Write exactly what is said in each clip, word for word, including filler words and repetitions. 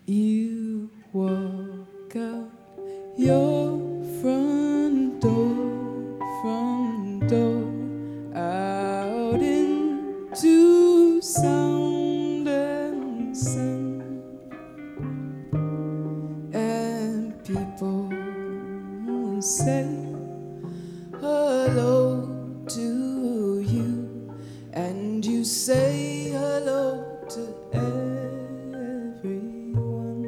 You walk out your front door, front door, out into sound and sun, and people say hello to you, and you say hello to everyone.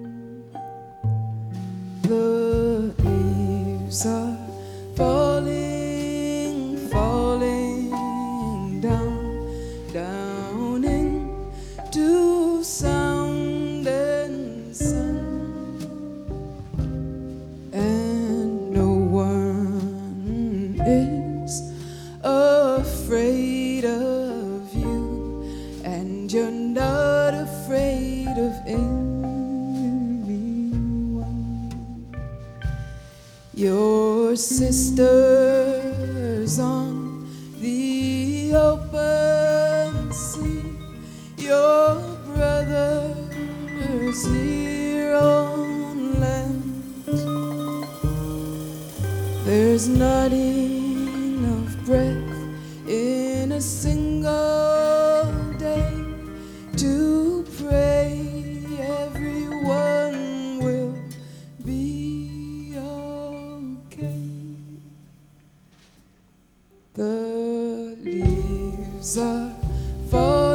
The leaves are falling, falling down, down into sound and sun, and no one is afraid of you, and you're not afraid of anyone. Your sister's on the open sea, your brother's here on land. There's not enough breath in a single day to pray everyone will be okay. The leaves are falling.